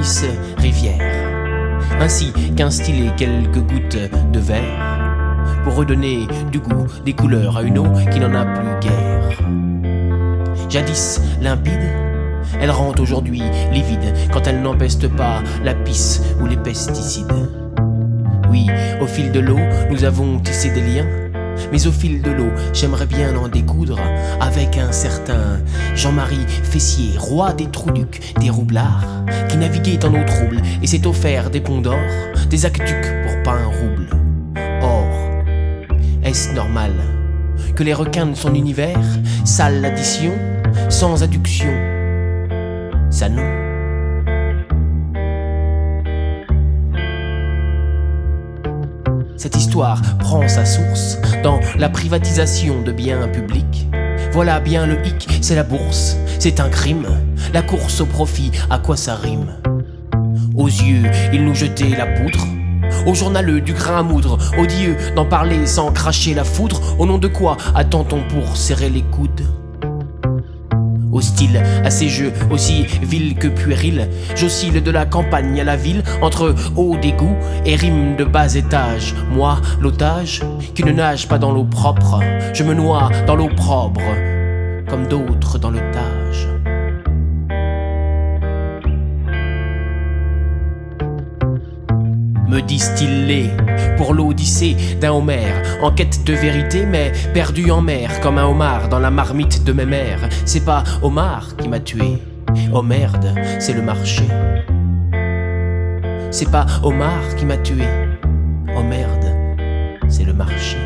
Miss Rivière, ainsi qu'un stylet, quelques gouttes de verre, pour redonner du goût, des couleurs à une eau qui n'en a plus guère. Jadis limpide, elle rend aujourd'hui livide quand elle n'empeste pas la pisse ou les pesticides. Oui, au fil de l'eau, nous avons tissé des liens, mais au fil de l'eau, j'aimerais bien en découdre avec un certain Jean-Marie Fessier, roi des Trouducs, des roublards, qui naviguait en eau trouble et s'est offert des ponts d'or, des aqueducs pour pas un rouble. Or, est-ce normal que les requins de son univers salent l'addition sans adduction? Ça non. Cette histoire prend sa source dans la privatisation de biens publics. Voilà bien le hic, c'est la bourse, c'est un crime. La course au profit, à quoi ça rime? Aux yeux, ils nous jetaient la poudre. Aux journaleux, du grain à moudre. Odieux d'en parler sans cracher la foudre. Au nom de quoi attend-on pour serrer les coudes? Hostile à ces jeux aussi vils que puérils, j'oscille de la campagne à la ville, entre haut d'égout et rimes de bas étage. Moi, l'otage, qui ne nage pas dans l'eau propre, je me noie dans l'opprobre, comme d'autres dans le Tage. Me distiller pour l'odyssée d'un Homère, en quête de vérité mais perdu en mer, comme un homard dans la marmite de mes mères. C'est pas Omar qui m'a tué, oh merde, c'est le marché. C'est pas Omar qui m'a tué, oh merde, c'est le marché.